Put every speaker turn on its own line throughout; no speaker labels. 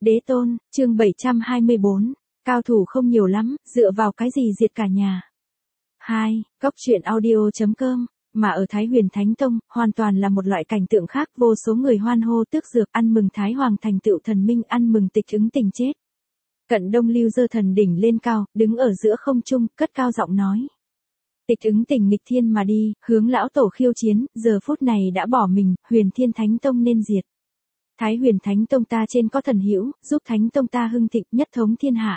Đế tôn, chương 724, cao thủ không nhiều lắm, dựa vào cái gì diệt cả nhà. 2. Cốc truyện audio.com, mà ở Thái Huyền Thánh Tông, hoàn toàn là một loại cảnh tượng khác, vô số người hoan hô tước dược ăn mừng Thái Hoàng thành tựu thần minh, ăn mừng Tịch Ứng Tình chết. Cận Đông Lưu giơ thần đỉnh lên cao, đứng ở giữa không trung, cất cao giọng nói. Tịch Ứng Tình nghịch thiên mà đi, hướng lão tổ khiêu chiến, giờ phút này đã bỏ mình, Huyền Thiên Thánh Tông nên diệt. Thái Huyền Thánh Tông ta trên có thần hữu, giúp Thánh Tông ta hưng thịnh, nhất thống thiên hạ.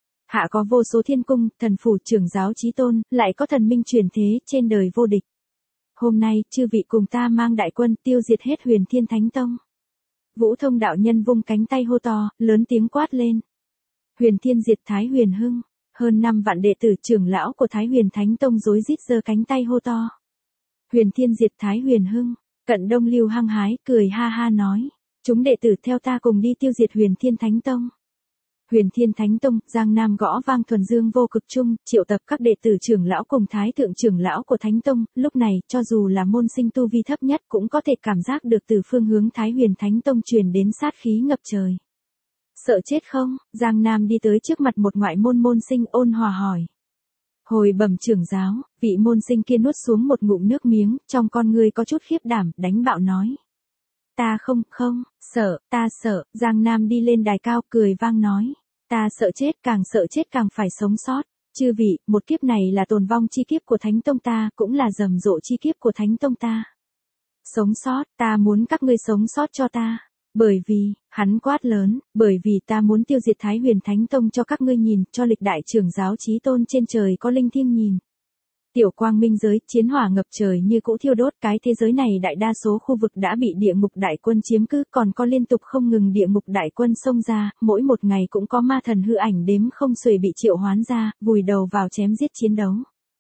Hạ có vô số thiên cung, thần phủ trưởng giáo chí tôn, lại có thần minh truyền thế, trên đời vô địch. Hôm nay, chư vị cùng ta mang đại quân tiêu diệt hết Huyền Thiên Thánh Tông. Vũ Thông đạo nhân vung cánh tay hô to, lớn tiếng quát lên. Huyền Thiên diệt Thái Huyền hưng, hơn 5 vạn đệ tử trưởng lão của Thái Huyền Thánh Tông rối rít giơ cánh tay hô to. Huyền Thiên diệt Thái Huyền hưng, Cận Đông Lưu hăng hái, cười ha ha nói. Chúng đệ tử theo ta cùng đi tiêu diệt Huyền Thiên Thánh Tông. Huyền Thiên Thánh Tông, Giang Nam gõ vang thuần dương vô cực trung, triệu tập các đệ tử trưởng lão cùng thái thượng trưởng lão của Thánh Tông, lúc này, cho dù là môn sinh tu vi thấp nhất cũng có thể cảm giác được từ phương hướng Thái Huyền Thánh Tông truyền đến sát khí ngập trời. Sợ chết không? Giang Nam đi tới trước mặt một ngoại môn môn sinh ôn hòa hỏi. Hồi bẩm trưởng giáo, vị môn sinh kia nuốt xuống một ngụm nước miếng, trong con người có chút khiếp đảm, đánh bạo nói. Ta không, sợ, ta sợ, Giang Nam đi lên đài cao cười vang nói. Ta sợ chết càng phải sống sót. Chư vị, một kiếp này là tồn vong chi kiếp của Thánh Tông ta, cũng là rầm rộ chi kiếp của Thánh Tông ta. Sống sót, ta muốn các ngươi sống sót cho ta. Bởi vì, hắn quát lớn, bởi vì ta muốn tiêu diệt Thái Huyền Thánh Tông cho các ngươi nhìn, cho lịch đại trưởng giáo chí tôn trên trời có linh thiêng nhìn. Tiểu quang minh giới, chiến hỏa ngập trời như cũ thiêu đốt, cái thế giới này đại đa số khu vực đã bị địa ngục đại quân chiếm cứ, còn có liên tục không ngừng địa ngục đại quân xông ra, mỗi một ngày cũng có ma thần hư ảnh đếm không xuể bị triệu hoán ra, vùi đầu vào chém giết chiến đấu.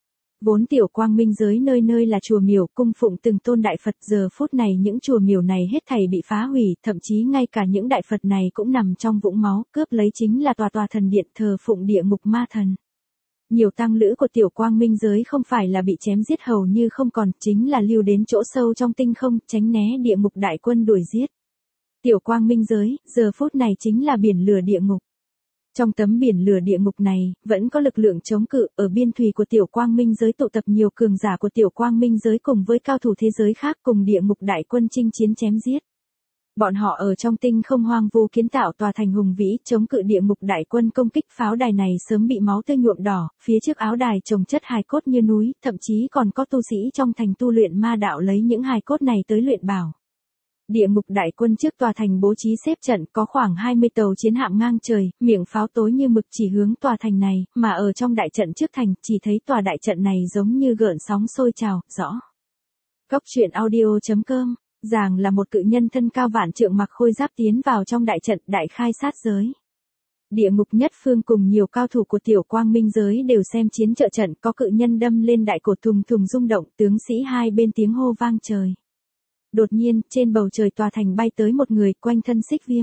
Vốn tiểu quang minh giới nơi nơi là chùa miểu, cung phụng từng tôn đại Phật, giờ phút này những chùa miểu này hết thảy bị phá hủy, thậm chí ngay cả những đại Phật này cũng nằm trong vũng máu, cướp lấy chính là tòa thần điện thờ phụng địa ngục ma thần. Nhiều tăng lữ của tiểu quang minh giới không phải là bị chém giết hầu như không còn, chính là lưu đến chỗ sâu trong tinh không, tránh né địa ngục đại quân đuổi giết. Tiểu quang minh giới, giờ phút này chính là biển lửa địa ngục. Trong tấm biển lửa địa ngục này, vẫn có lực lượng chống cự, ở biên thùy của tiểu quang minh giới tụ tập nhiều cường giả của tiểu quang minh giới cùng với cao thủ thế giới khác cùng địa ngục đại quân chinh chiến chém giết. Bọn họ ở trong tinh không hoang vu kiến tạo tòa thành hùng vĩ, chống cự địa ngục đại quân công kích, pháo đài này sớm bị máu tươi nhuộm đỏ, phía trước áo đài chồng chất hài cốt như núi, thậm chí còn có tu sĩ trong thành tu luyện ma đạo lấy những hài cốt này tới luyện bảo. Địa ngục đại quân trước tòa thành bố trí xếp trận, có khoảng 20 tàu chiến hạm ngang trời, miệng pháo tối như mực chỉ hướng tòa thành này, mà ở trong đại trận trước thành, chỉ thấy tòa đại trận này giống như gợn sóng sôi trào, rõ. Cốc truyện audio.com, Giàng là một cự nhân thân cao vạn trượng mặc khôi giáp tiến vào trong đại trận, đại khai sát giới. Địa ngục nhất phương cùng nhiều cao thủ của tiểu quang minh giới đều xem chiến trợ trận, có cự nhân đâm lên đại cột thùng thùng rung động, tướng sĩ hai bên tiếng hô vang trời. Đột nhiên, trên bầu trời tòa thành bay tới một người, quanh thân xích viêm.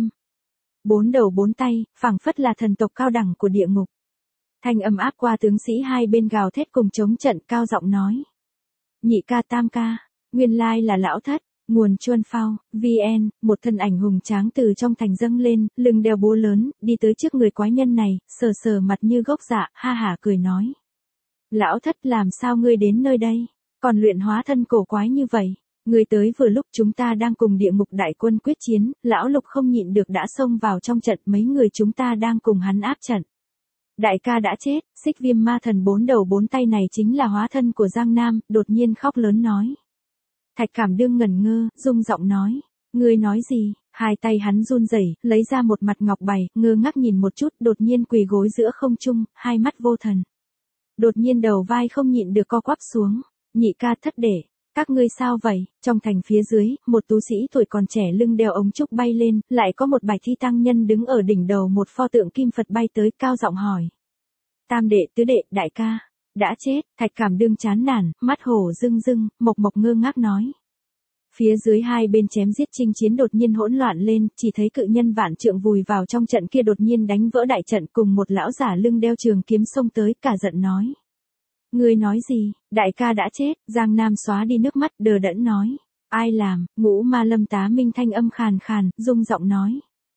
4 đầu 4 tay, phảng phất là thần tộc cao đẳng của địa ngục. Thanh âm áp qua tướng sĩ hai bên gào thét cùng chống trận, cao giọng nói. Nhị ca tam ca, nguyên lai là lão thất. Nguồn Chuân Phao, VN, một thân ảnh hùng tráng từ trong thành dâng lên, lưng đeo búa lớn, đi tới trước người quái nhân này, sờ sờ mặt như gốc dạ, ha hả cười nói. Lão thất làm sao ngươi đến nơi đây, còn luyện hóa thân cổ quái như vậy, ngươi tới vừa lúc chúng ta đang cùng địa ngục đại quân quyết chiến, lão lục không nhịn được đã xông vào trong trận, mấy người chúng ta đang cùng hắn áp trận. Đại ca đã chết, xích viêm ma thần 4 đầu 4 tay này chính là hóa thân của Giang Nam, đột nhiên khóc lớn nói. Thạch Cảm Đương ngẩn ngơ, rung giọng nói, ngươi nói gì? Hai tay hắn run rẩy, lấy ra một mặt ngọc bày, ngơ ngác nhìn một chút, đột nhiên quỳ gối giữa không trung, hai mắt vô thần. Đột nhiên đầu vai không nhịn được co quắp xuống, nhị ca thất đệ, các ngươi sao vậy? Trong thành phía dưới, một tú sĩ tuổi còn trẻ lưng đeo ống trúc bay lên, lại có một bài thi tăng nhân đứng ở đỉnh đầu một pho tượng kim Phật bay tới, cao giọng hỏi. Tam đệ tứ đệ, đại ca. Đã chết, Thạch Cảm Đương chán nản, mắt hổ rưng rưng, mộc mộc ngơ ngác nói. Phía dưới hai bên chém giết chinh chiến đột nhiên hỗn loạn lên, chỉ thấy cự nhân vạn trượng vùi vào trong trận kia đột nhiên đánh vỡ đại trận cùng một lão giả lưng đeo trường kiếm xông tới, cả giận nói. Ngươi nói gì, đại ca đã chết, Giang Nam xóa đi nước mắt, đờ đẫn nói. Ai làm, Ngũ Ma Lâm Tá Minh thanh âm khàn khàn, rung giọng nói.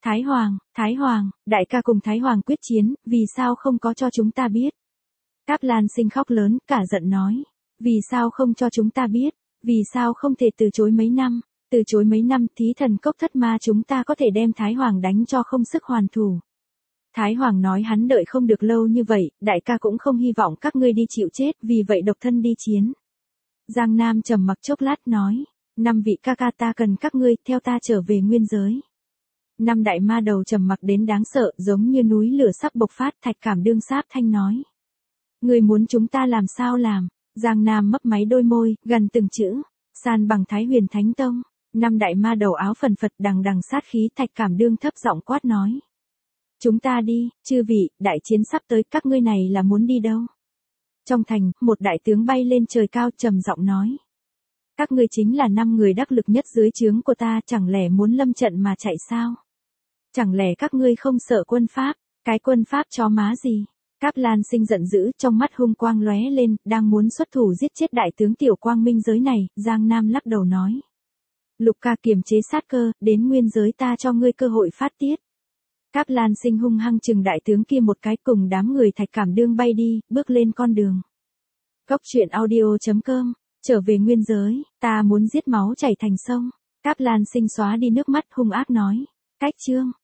Thái Hoàng, đại ca cùng Thái Hoàng quyết chiến, vì sao không có cho chúng ta biết? Cáp Lan Sinh khóc lớn, cả giận nói. Vì sao không cho chúng ta biết? Vì sao không thể từ chối mấy năm? Từ chối mấy năm thí thần cốc thất ma chúng ta có thể đem Thái Hoàng đánh cho không sức hoàn thủ. Thái Hoàng nói hắn đợi không được lâu như vậy, đại ca cũng không hy vọng các ngươi đi chịu chết, vì vậy độc thân đi chiến. Giang Nam trầm mặc chốc lát nói, 5 vị ca ca ta cần các ngươi, theo ta trở về nguyên giới. 5 đại ma đầu trầm mặc đến đáng sợ, giống như núi lửa sắp bộc phát, Thạch Cảm Đương sáp thanh nói. Ngươi muốn chúng ta làm sao làm? Giang Nam mấp máy đôi môi, gần từng chữ, san bằng Thái Huyền Thánh Tông. 5 đại ma đầu áo phần phật đằng đằng sát khí, Thạch Cảm Đương thấp giọng quát nói. Chúng ta đi, chư vị, đại chiến sắp tới, các ngươi này là muốn đi đâu? Trong thành, một đại tướng bay lên trời cao trầm giọng nói. Các ngươi chính là 5 người đắc lực nhất dưới trướng của ta, chẳng lẽ muốn lâm trận mà chạy sao? Chẳng lẽ các ngươi không sợ quân Pháp? Cái quân Pháp chó má gì? Cáp Lan Sinh giận dữ, trong mắt hung quang lóe lên, đang muốn xuất thủ giết chết đại tướng tiểu quang minh giới này, Giang Nam lắc đầu nói. Lục ca kiềm chế sát cơ, đến nguyên giới ta cho ngươi cơ hội phát tiết. Cáp Lan Sinh hung hăng chừng đại tướng kia một cái, cùng đám người Thạch Cảm Đương bay đi, bước lên con đường. Cốc truyện audio.com, trở về nguyên giới, ta muốn giết máu chảy thành sông. Cáp Lan Sinh xóa đi nước mắt hung ác nói. Cách chương.